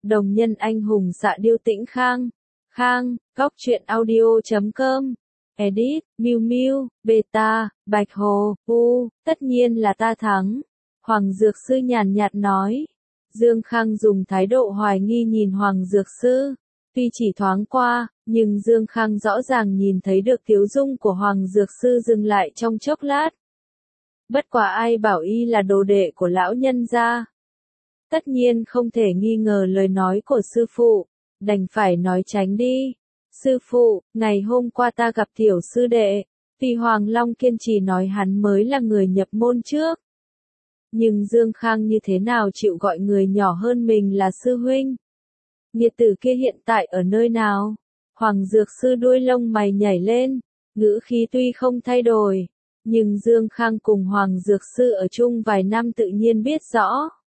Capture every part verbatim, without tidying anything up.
Đồng nhân anh hùng Dạ Điêu Tĩnh Khang. Khang, góc truyện audio chấm com. Edit, Miu Miu, Beta, Bạch Hồ, U, tất nhiên là ta thắng. Hoàng Dược Sư nhàn nhạt nói. Dương Khang dùng thái độ hoài nghi nhìn Hoàng Dược Sư. Tuy chỉ thoáng qua, nhưng Dương Khang rõ ràng nhìn thấy được tiếu dung của Hoàng Dược Sư dừng lại trong chốc lát. Bất quả ai bảo y là đồ đệ của lão nhân gia. Tất nhiên không thể nghi ngờ lời nói của sư phụ, đành phải nói tránh đi. Sư phụ, ngày hôm qua ta gặp tiểu sư đệ, tuy Hoàng Long kiên trì nói hắn mới là người nhập môn trước. Nhưng Dương Khang như thế nào chịu gọi người nhỏ hơn mình là sư huynh? Nghiệt tử kia hiện tại ở nơi nào? Hoàng Dược Sư đuôi lông mày nhảy lên, ngữ khí tuy không thay đổi, nhưng Dương Khang cùng Hoàng Dược Sư ở chung vài năm tự nhiên biết rõ.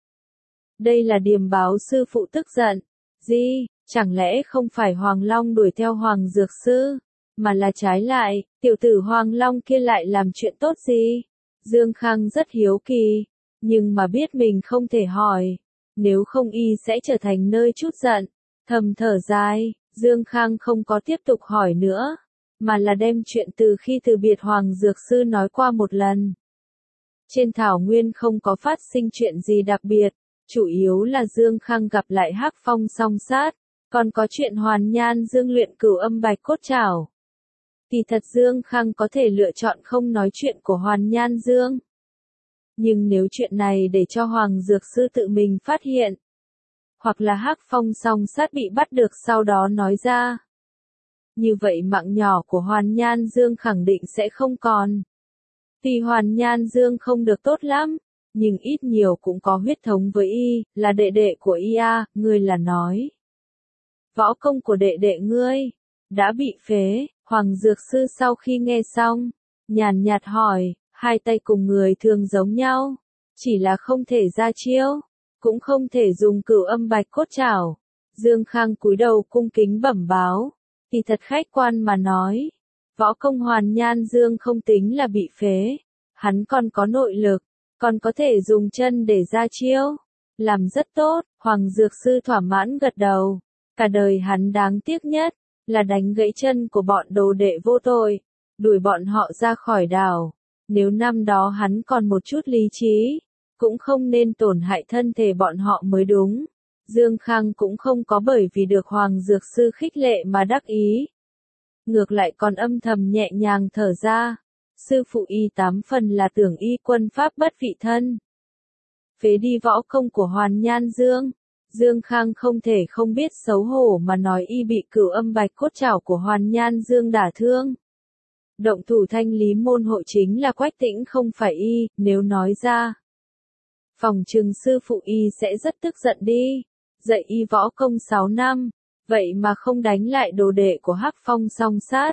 Đây là điềm báo sư phụ tức giận. Gì, chẳng lẽ không phải Hoàng Long đuổi theo Hoàng Dược Sư, mà là trái lại, tiểu tử Hoàng Long kia lại làm chuyện tốt gì? Dương Khang rất hiếu kỳ, nhưng mà biết mình không thể hỏi, nếu không y sẽ trở thành nơi trút giận. Thầm thở dài, Dương Khang không có tiếp tục hỏi nữa, mà là đem chuyện từ khi từ biệt Hoàng Dược Sư nói qua một lần. Trên thảo nguyên không có phát sinh chuyện gì đặc biệt, chủ yếu là Dương Khang gặp lại Hắc Phong song sát, còn có chuyện Hoàn Nhan Dương luyện cửu âm bạch cốt trảo. Kỳ thật Dương Khang có thể lựa chọn không nói chuyện của Hoàn Nhan Dương. Nhưng nếu chuyện này để cho Hoàng Dược Sư tự mình phát hiện, hoặc là Hắc Phong song sát bị bắt được sau đó nói ra, như vậy mạng nhỏ của Hoàn Nhan Dương khẳng định sẽ không còn. Tuy Hoàn Nhan Dương không được tốt lắm, nhưng ít nhiều cũng có huyết thống với y, là đệ đệ của y a, ngươi là nói. Võ công của đệ đệ ngươi, đã bị phế. Hoàng Dược Sư sau khi nghe xong, nhàn nhạt hỏi, hai tay cùng người thường giống nhau, chỉ là không thể ra chiêu, cũng không thể dùng cửu âm bạch cốt trảo. Dương Khang cúi đầu cung kính bẩm báo, thì thật khách quan mà nói, võ công Hoàn Nhan Dương không tính là bị phế, hắn còn có nội lực, còn có thể dùng chân để ra chiêu, làm rất tốt. Hoàng Dược Sư thỏa mãn gật đầu, cả đời hắn đáng tiếc nhất là đánh gãy chân của bọn đồ đệ vô tội, đuổi bọn họ ra khỏi đảo. Nếu năm đó hắn còn một chút lý trí, cũng không nên tổn hại thân thể bọn họ mới đúng. Dương Khang cũng không có bởi vì được Hoàng Dược Sư khích lệ mà đắc ý. Ngược lại còn âm thầm nhẹ nhàng thở ra. Sư phụ y tám phần là tưởng y quân pháp bất vị thân. Phế đi võ công của Hoàn Nhan Dương. Dương Khang không thể không biết xấu hổ mà nói y bị cửu âm bạch cốt trảo của Hoàn Nhan Dương đả thương. Động thủ thanh lý môn hộ chính là Quách Tĩnh không phải y, nếu nói ra, phòng trừng sư phụ y sẽ rất tức giận đi. Dạy y võ công sáu năm, vậy mà không đánh lại đồ đệ của Hắc Phong song sát.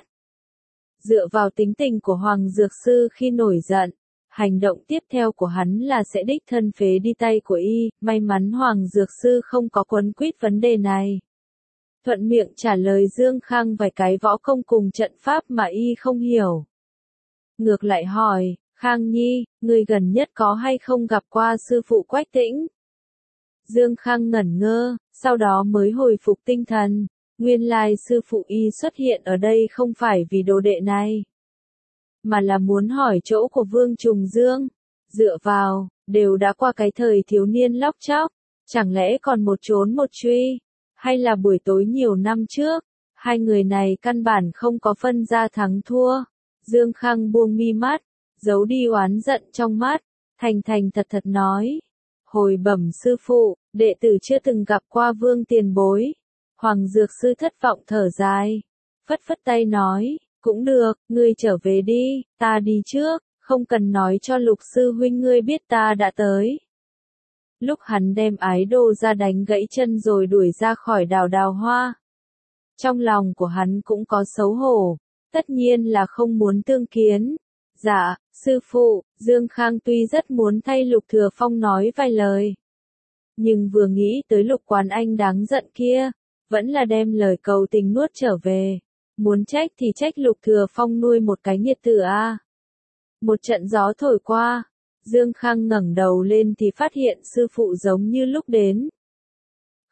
Dựa vào tính tình của Hoàng Dược Sư khi nổi giận, hành động tiếp theo của hắn là sẽ đích thân phế đi tay của y. May mắn Hoàng Dược Sư không có quấn quýt vấn đề này, thuận miệng trả lời Dương Khang vài cái võ công cùng trận pháp mà y không hiểu. Ngược lại hỏi, Khang Nhi, người gần nhất có hay không gặp qua sư phụ Quách Tĩnh? Dương Khang ngẩn ngơ, sau đó mới hồi phục tinh thần. Nguyên lai sư phụ y xuất hiện ở đây không phải vì đồ đệ này, mà là muốn hỏi chỗ của Vương Trùng Dương. Dựa vào, đều đã qua cái thời thiếu niên lóc chóc, chẳng lẽ còn một trốn một truy, hay là buổi tối nhiều năm trước, hai người này căn bản không có phân ra thắng thua. Dương Khang buông mi mắt, giấu đi oán giận trong mắt, thành thành thật thật nói, hồi bẩm sư phụ, đệ tử chưa từng gặp qua Vương tiền bối. Hoàng Dược Sư thất vọng thở dài, phất phất tay nói, cũng được, ngươi trở về đi, ta đi trước, không cần nói cho Lục sư huynh ngươi biết ta đã tới. Lúc hắn đem ái đô ra đánh gãy chân rồi đuổi ra khỏi đào đào hoa, trong lòng của hắn cũng có xấu hổ, tất nhiên là không muốn tương kiến. Dạ, sư phụ. Dương Khang tuy rất muốn thay Lục Thừa Phong nói vài lời, nhưng vừa nghĩ tới Lục Quán Anh đáng giận kia, vẫn là đem lời cầu tình nuốt trở về. Muốn trách thì trách Lục Thừa Phong nuôi một cái nghiệt tử a. Một trận gió thổi qua, Dương Khang ngẩng đầu lên thì phát hiện sư phụ giống như lúc đến.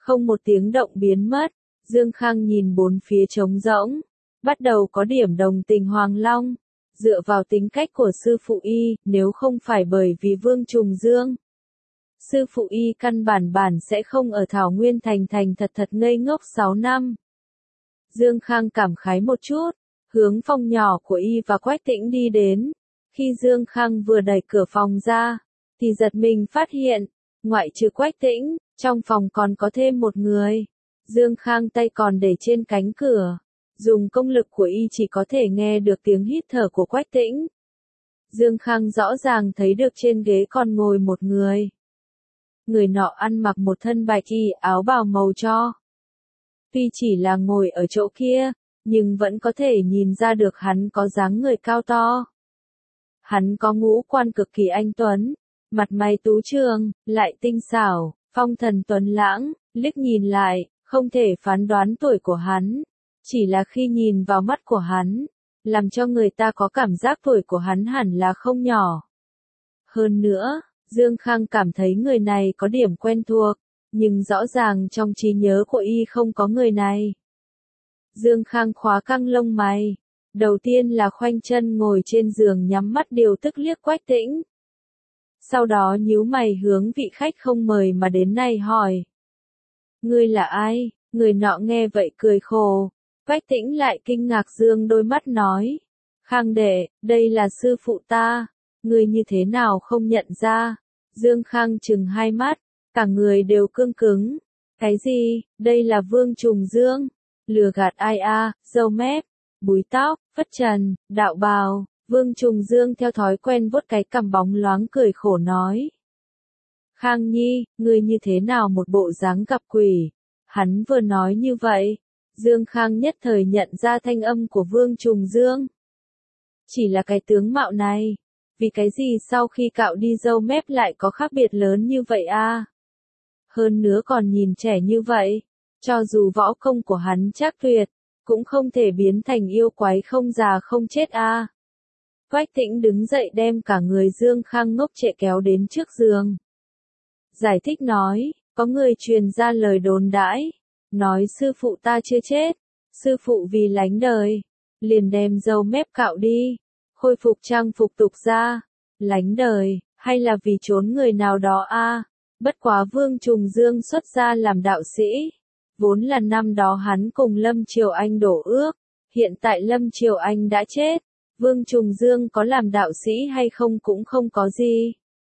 không một tiếng động biến mất. Dương Khang nhìn bốn phía trống rỗng, bắt đầu có điểm đồng tình Hoàng Long. Dựa vào tính cách của sư phụ y, nếu không phải bởi vì Vương Trùng Dương, sư phụ y căn bản bản sẽ không ở Thảo Nguyên thành thành thật thật ngây ngốc sáu năm. Dương Khang cảm khái một chút, hướng phòng nhỏ của y và Quách Tĩnh đi đến. Khi Dương Khang vừa đẩy cửa phòng ra, thì giật mình phát hiện, ngoại trừ Quách Tĩnh, trong phòng còn có thêm một người. Dương Khang tay còn để trên cánh cửa, dùng công lực của y chỉ có thể nghe được tiếng hít thở của Quách Tĩnh. Dương Khang rõ ràng thấy được trên ghế còn ngồi một người. Người nọ ăn mặc một thân bạch y áo bào màu tro. Tuy chỉ là ngồi ở chỗ kia, nhưng vẫn có thể nhìn ra được hắn có dáng người cao to. Hắn có ngũ quan cực kỳ anh tuấn, mặt mày tú trường, lại tinh xảo, phong thần tuấn lãng, liếc nhìn lại, không thể phán đoán tuổi của hắn. Chỉ là khi nhìn vào mắt của hắn, làm cho người ta có cảm giác tuổi của hắn hẳn là không nhỏ. Hơn nữa, Dương Khang cảm thấy người này có điểm quen thuộc, nhưng rõ ràng trong trí nhớ của y không có người này. Dương Khang khóa căng lông mày, đầu tiên là khoanh chân ngồi trên giường nhắm mắt điều tức liếc Quách Tĩnh. Sau đó nhíu mày hướng vị khách không mời mà đến này hỏi. Ngươi là ai? Người nọ nghe vậy cười khổ. Quách Tĩnh lại kinh ngạc dương đôi mắt nói. Khang đệ, đây là sư phụ ta. Ngươi như thế nào không nhận ra? Dương Khang trừng hai mắt, cả người đều cương cứng. Cái gì? Đây là Vương Trùng Dương. Lừa gạt ai a? Râu mép, búi tóc, phất trần, đạo bào. Vương Trùng Dương theo thói quen vuốt cái cằm bóng loáng cười khổ nói. Khang Nhi, ngươi như thế nào một bộ dáng gặp quỷ? Hắn vừa nói như vậy, Dương Khang nhất thời nhận ra thanh âm của Vương Trùng Dương. Chỉ là cái tướng mạo này, vì cái gì sau khi cạo đi râu mép lại có khác biệt lớn như vậy a? Hơn nữa còn nhìn trẻ như vậy, cho dù võ công của hắn chắc tuyệt, cũng không thể biến thành yêu quái không già không chết a. Quách Tĩnh đứng dậy đem cả người Dương Khang ngốc trệ kéo đến trước giường. Giải thích nói, có người truyền ra lời đồn đãi, nói sư phụ ta chưa chết, sư phụ vì lánh đời, liền đem râu mép cạo đi, khôi phục trang phục tục ra, lánh đời, hay là vì trốn người nào đó a? Bất quá Vương Trùng Dương xuất gia làm đạo sĩ, vốn là năm đó hắn cùng Lâm Triều Anh đổ ước, hiện tại Lâm Triều Anh đã chết, Vương Trùng Dương có làm đạo sĩ hay không cũng không có gì.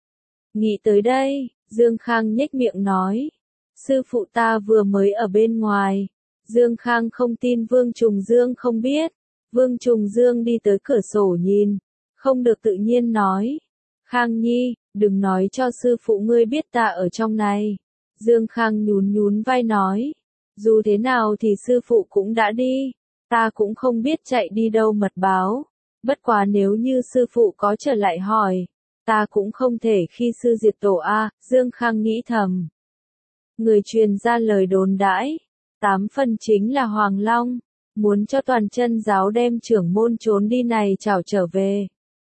Nghĩ tới đây, Dương Khang nhếch miệng nói, sư phụ ta vừa mới ở bên ngoài. Dương Khang không tin Vương Trùng Dương không biết. Vương Trùng Dương đi tới cửa sổ nhìn, không được tự nhiên nói. Khang Nhi, đừng nói cho sư phụ ngươi biết ta ở trong này. Dương Khang nhún nhún vai nói, dù thế nào thì sư phụ cũng đã đi, ta cũng không biết chạy đi đâu mật báo. Bất quá nếu như sư phụ có trở lại hỏi, ta cũng không thể khi sư diệt tổ a. Dương Khang nghĩ thầm. Người truyền ra lời đồn đãi, tám phần chính là Hoàng Long, muốn cho toàn chân giáo đem trưởng môn trốn đi này trảo trở về.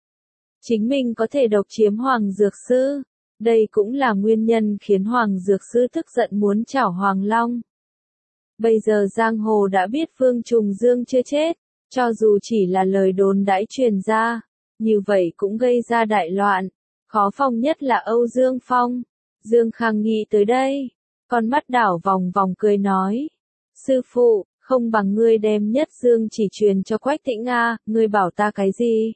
Chính mình có thể độc chiếm Hoàng Dược Sư, đây cũng là nguyên nhân khiến Hoàng Dược Sư tức giận muốn trảo Hoàng Long. Bây giờ giang hồ đã biết Vương Trùng Dương chưa chết, cho dù chỉ là lời đồn đãi truyền ra, như vậy cũng gây ra đại loạn, khó phòng nhất là Âu Dương Phong. Dương Khang nghĩ tới đây, con mắt đảo vòng vòng cười nói, sư phụ, không bằng ngươi đem nhất dương chỉ truyền cho Quách Tĩnh a, ngươi bảo ta cái gì?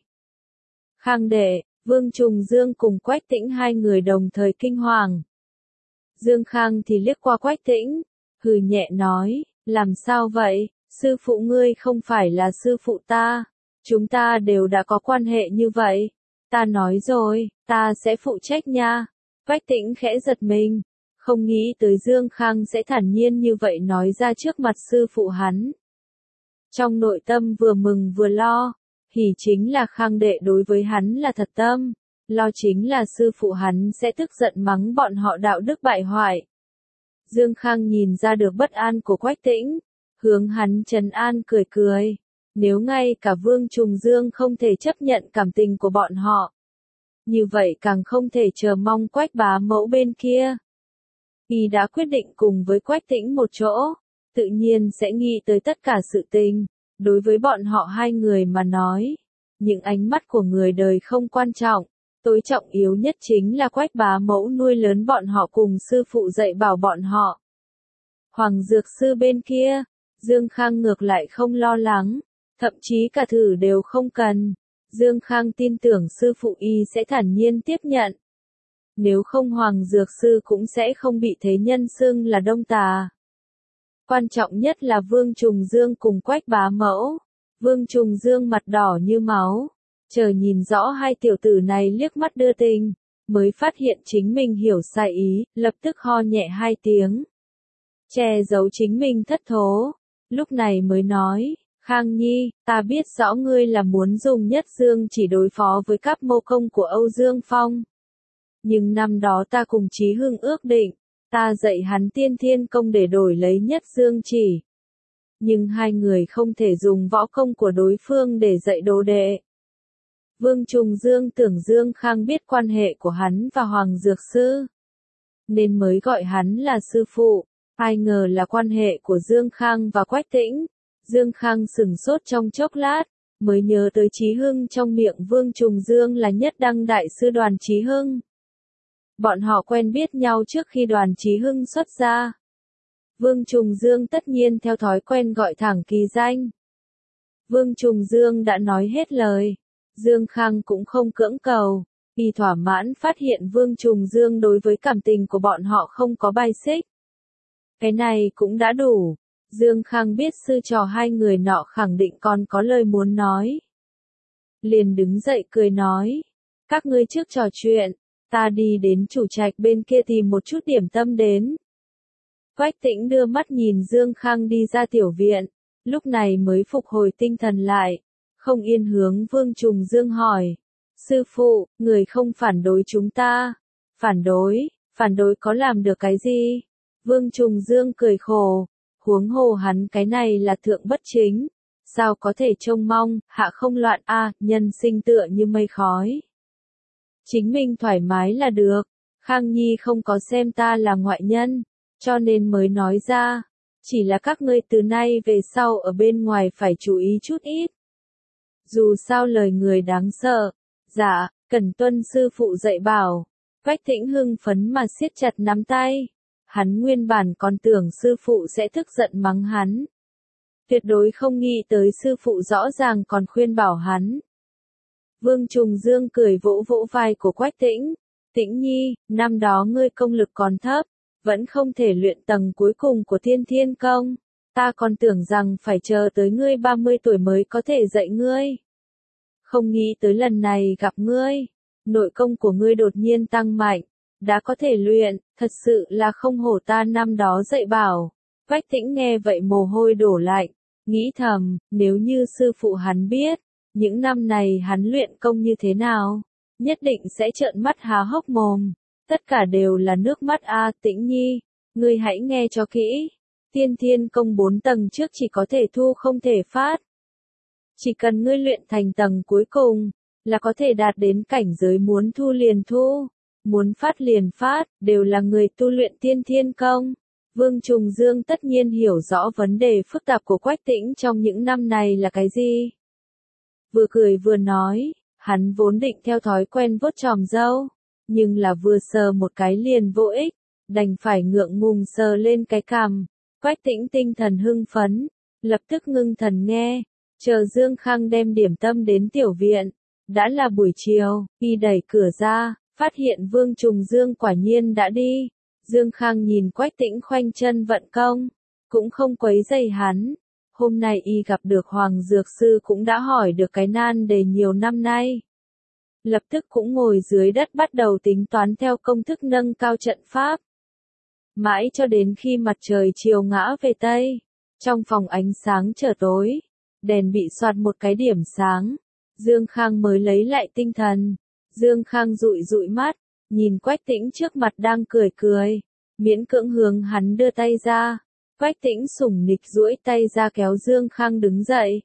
Khang đệ, Vương Trùng Dương cùng Quách Tĩnh hai người đồng thời kinh hoàng. Dương Khang thì liếc qua Quách Tĩnh, hừ nhẹ nói, làm sao vậy, sư phụ ngươi không phải là sư phụ ta, chúng ta đều đã có quan hệ như vậy, ta nói rồi, ta sẽ phụ trách nha. Quách Tĩnh khẽ giật mình, không nghĩ tới Dương Khang sẽ thản nhiên như vậy nói ra trước mặt sư phụ hắn. Trong nội tâm vừa mừng vừa lo, hỉ chính là Khang đệ đối với hắn là thật tâm, lo chính là sư phụ hắn sẽ tức giận mắng bọn họ đạo đức bại hoại. Dương Khang nhìn ra được bất an của Quách Tĩnh, hướng hắn trấn an cười cười, nếu ngay cả Vương Trùng Dương không thể chấp nhận cảm tình của bọn họ, như vậy càng không thể chờ mong Quách bá mẫu bên kia. Y đã quyết định cùng với Quách Tĩnh một chỗ, tự nhiên sẽ nghĩ tới tất cả sự tình. Đối với bọn họ hai người mà nói, những ánh mắt của người đời không quan trọng, tối trọng yếu nhất chính là Quách bá mẫu nuôi lớn bọn họ cùng sư phụ dạy bảo bọn họ. Hoàng Dược Sư bên kia, Dương Khang ngược lại không lo lắng, thậm chí cả thử đều không cần. Dương Khang tin tưởng sư phụ y sẽ thản nhiên tiếp nhận. Nếu không Hoàng Dược Sư cũng sẽ không bị thế nhân xưng là đông tà. Quan trọng nhất là Vương Trùng Dương cùng Quách bá mẫu. Vương Trùng Dương mặt đỏ như máu, chờ nhìn rõ hai tiểu tử này liếc mắt đưa tình, mới phát hiện chính mình hiểu sai ý, lập tức ho nhẹ hai tiếng. Che giấu chính mình thất thố, lúc này mới nói, Khang Nhi, ta biết rõ ngươi là muốn dùng Nhất Dương chỉ đối phó với các mô công của Âu Dương Phong. Nhưng năm đó ta cùng Chí Hưng ước định, ta dạy hắn tiên thiên công để đổi lấy Nhất Dương chỉ. Nhưng hai người không thể dùng võ công của đối phương để dạy đồ đệ. Vương Trùng Dương tưởng Dương Khang biết quan hệ của hắn và Hoàng Dược Sư, nên mới gọi hắn là sư phụ. Ai ngờ là quan hệ của Dương Khang và Quách Tĩnh. Dương Khang sửng sốt trong chốc lát, mới nhớ tới Chí Hưng trong miệng Vương Trùng Dương là Nhất Đăng Đại Sư Đoàn Chí Hưng. Bọn họ quen biết nhau trước khi Đoàn Chí Hưng xuất gia. Vương Trùng Dương tất nhiên theo thói quen gọi thẳng kỳ danh. Vương Trùng Dương đã nói hết lời. Dương Khang cũng không cưỡng cầu, y thỏa mãn phát hiện Vương Trùng Dương đối với cảm tình của bọn họ không có bài xích. Cái này cũng đã đủ. Dương Khang biết sư trò hai người nọ khẳng định còn có lời muốn nói. Liền đứng dậy cười nói, các ngươi trước trò chuyện, ta đi đến chủ trạch bên kia tìm một chút điểm tâm đến. Quách Tĩnh đưa mắt nhìn Dương Khang đi ra tiểu viện, lúc này mới phục hồi tinh thần lại, không yên hướng Vương Trùng Dương hỏi, sư phụ, người không phản đối chúng ta, phản đối, phản đối có làm được cái gì? Vương Trùng Dương cười khổ, huống hồ hắn cái này là thượng bất chính, sao có thể trông mong, hạ không loạn a, à, nhân sinh tựa như mây khói. Chính mình thoải mái là được, Khang Nhi không có xem ta là ngoại nhân, cho nên mới nói ra, chỉ là các ngươi từ nay về sau ở bên ngoài phải chú ý chút ít. Dù sao lời người đáng sợ, dạ, cần tuân sư phụ dạy bảo. Quách Tĩnh hưng phấn mà siết chặt nắm tay. Hắn nguyên bản còn tưởng sư phụ sẽ tức giận mắng hắn. Tuyệt đối không nghĩ tới sư phụ rõ ràng còn khuyên bảo hắn. Vương Trùng Dương cười vỗ vỗ vai của Quách Tĩnh. Tĩnh Nhi, năm đó ngươi công lực còn thấp, vẫn không thể luyện tầng cuối cùng của Thiên Thiên Công. Ta còn tưởng rằng phải chờ tới ngươi ba mươi tuổi mới có thể dạy ngươi. Không nghĩ tới lần này gặp ngươi, nội công của ngươi đột nhiên tăng mạnh, đã có thể luyện, thật sự là không hổ ta năm đó dạy bảo. Quách Tĩnh nghe vậy mồ hôi đổ lạnh, nghĩ thầm, nếu như sư phụ hắn biết, những năm này hắn luyện công như thế nào, nhất định sẽ trợn mắt há hốc mồm. Tất cả đều là nước mắt a, à, Tĩnh Nhi, ngươi hãy nghe cho kỹ. Tiên Thiên Công bốn tầng trước chỉ có thể thu không thể phát. Chỉ cần ngươi luyện thành tầng cuối cùng, là có thể đạt đến cảnh giới muốn thu liền thu, muốn phát liền phát, đều là người tu luyện Tiên Thiên Công. Vương Trùng Dương tất nhiên hiểu rõ vấn đề phức tạp của Quách Tĩnh trong những năm này là cái gì. Vừa cười vừa nói, hắn vốn định theo thói quen vuốt chòm râu, nhưng là vừa sờ một cái liền vô ích, đành phải ngượng ngùng sờ lên cái cằm. Quách Tĩnh tinh thần hưng phấn, lập tức ngưng thần nghe, chờ Dương Khang đem điểm tâm đến tiểu viện. Đã là buổi chiều, y đẩy cửa ra, phát hiện Vương Trùng Dương quả nhiên đã đi. Dương Khang nhìn Quách Tĩnh khoanh chân vận công, cũng không quấy rầy hắn. Hôm nay y gặp được Hoàng Dược Sư cũng đã hỏi được cái nan đề nhiều năm nay. Lập tức cũng ngồi dưới đất bắt đầu tính toán theo công thức nâng cao trận pháp. Mãi cho đến khi mặt trời chiều ngã về Tây, trong phòng ánh sáng trở tối, đèn bị soạt một cái điểm sáng, Dương Khang mới lấy lại tinh thần. Dương Khang dụi dụi mắt, nhìn Quách Tĩnh trước mặt đang cười cười, miễn cưỡng hướng hắn đưa tay ra. Quách Tĩnh sủng nịch duỗi tay ra kéo Dương Khang đứng dậy.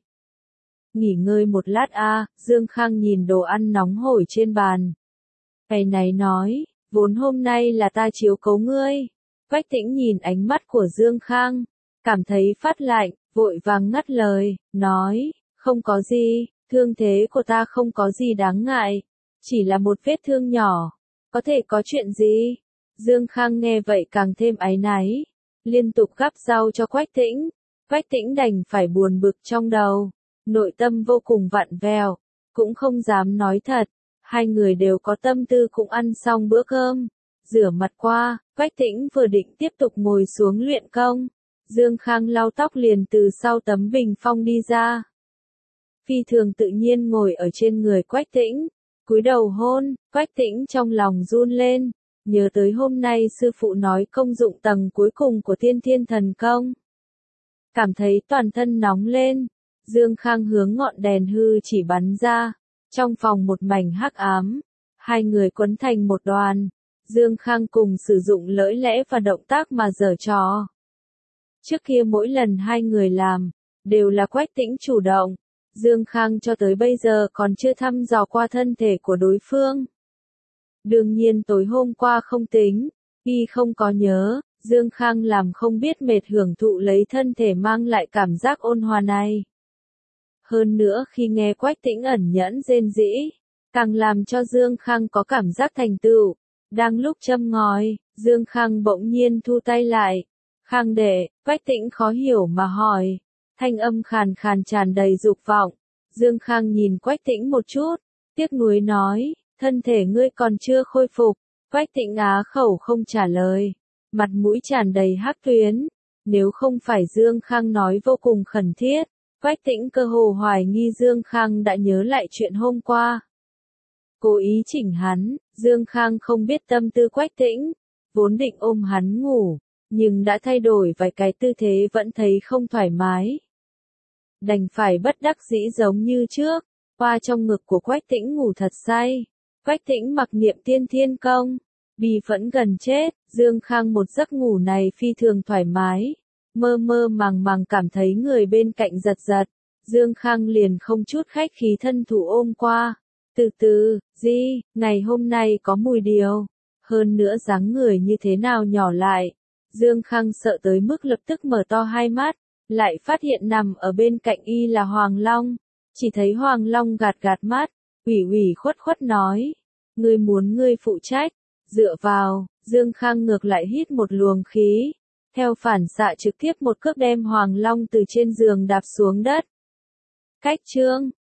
Nghỉ ngơi một lát a, à, Dương Khang nhìn đồ ăn nóng hổi trên bàn. Cái này nói, vốn hôm nay là ta chiếu cố ngươi. Quách Tĩnh nhìn ánh mắt của Dương Khang, cảm thấy phát lạnh, vội vàng ngắt lời, nói, không có gì, thương thế của ta không có gì đáng ngại, chỉ là một vết thương nhỏ, có thể có chuyện gì? Dương Khang nghe vậy càng thêm áy náy, liên tục gắp rau cho Quách Tĩnh, Quách Tĩnh đành phải buồn bực trong đầu, nội tâm vô cùng vặn vẹo, cũng không dám nói thật, hai người đều có tâm tư cũng ăn xong bữa cơm, rửa mặt qua, Quách Tĩnh vừa định tiếp tục ngồi xuống luyện công, Dương Khang lau tóc liền từ sau tấm bình phong đi ra. Phi thường tự nhiên ngồi ở trên người Quách Tĩnh, cúi đầu hôn, Quách Tĩnh trong lòng run lên, nhớ tới hôm nay sư phụ nói công dụng tầng cuối cùng của Tiên Thiên Thần Công. Cảm thấy toàn thân nóng lên, Dương Khang hướng ngọn đèn hư chỉ bắn ra, trong phòng một mảnh hắc ám, hai người quấn thành một đoàn, Dương Khang cùng sử dụng lưỡi lẽ và động tác mà giở trò. Trước kia mỗi lần hai người làm, đều là Quách Tĩnh chủ động, Dương Khang cho tới bây giờ còn chưa thăm dò qua thân thể của đối phương. Đương nhiên tối hôm qua không tính, y không có nhớ, Dương Khang làm không biết mệt hưởng thụ lấy thân thể mang lại cảm giác ôn hòa này. Hơn nữa khi nghe Quách Tĩnh ẩn nhẫn rên rỉ, càng làm cho Dương Khang có cảm giác thành tựu. Đang lúc châm ngòi, Dương Khang bỗng nhiên thu tay lại. Khang đệ, Quách Tĩnh khó hiểu mà hỏi. Thanh âm khàn khàn tràn đầy dục vọng. Dương Khang nhìn Quách Tĩnh một chút, tiếc nuối nói, thân thể ngươi còn chưa khôi phục. Quách Tĩnh á khẩu không trả lời, mặt mũi tràn đầy hắc tuyến. Nếu không phải Dương Khang nói vô cùng khẩn thiết, Quách Tĩnh cơ hồ hoài nghi Dương Khang đã nhớ lại chuyện hôm qua. Cố ý chỉnh hắn, Dương Khang không biết tâm tư Quách Tĩnh, vốn định ôm hắn ngủ, nhưng đã thay đổi vài cái tư thế vẫn thấy không thoải mái. Đành phải bất đắc dĩ giống như trước, qua trong ngực của Quách Tĩnh ngủ thật say. Quách Tĩnh mặc niệm Tiên Thiên Công, bi phẫn gần chết, Dương Khang một giấc ngủ này phi thường thoải mái, mơ mơ màng màng cảm thấy người bên cạnh giật giật, Dương Khang liền không chút khách khí thân thủ ôm qua. Từ từ, Di, ngày hôm nay có mùi điều, hơn nữa dáng người như thế nào nhỏ lại. Dương Khang sợ tới mức lập tức mở to hai mắt, lại phát hiện nằm ở bên cạnh y là Hoàng Long, chỉ thấy Hoàng Long gạt gạt mắt, ủy ủy khuất khuất nói, ngươi muốn ngươi phụ trách, dựa vào, Dương Khang ngược lại hít một luồng khí, theo phản xạ trực tiếp một cước đem Hoàng Long từ trên giường đạp xuống đất. Cách chương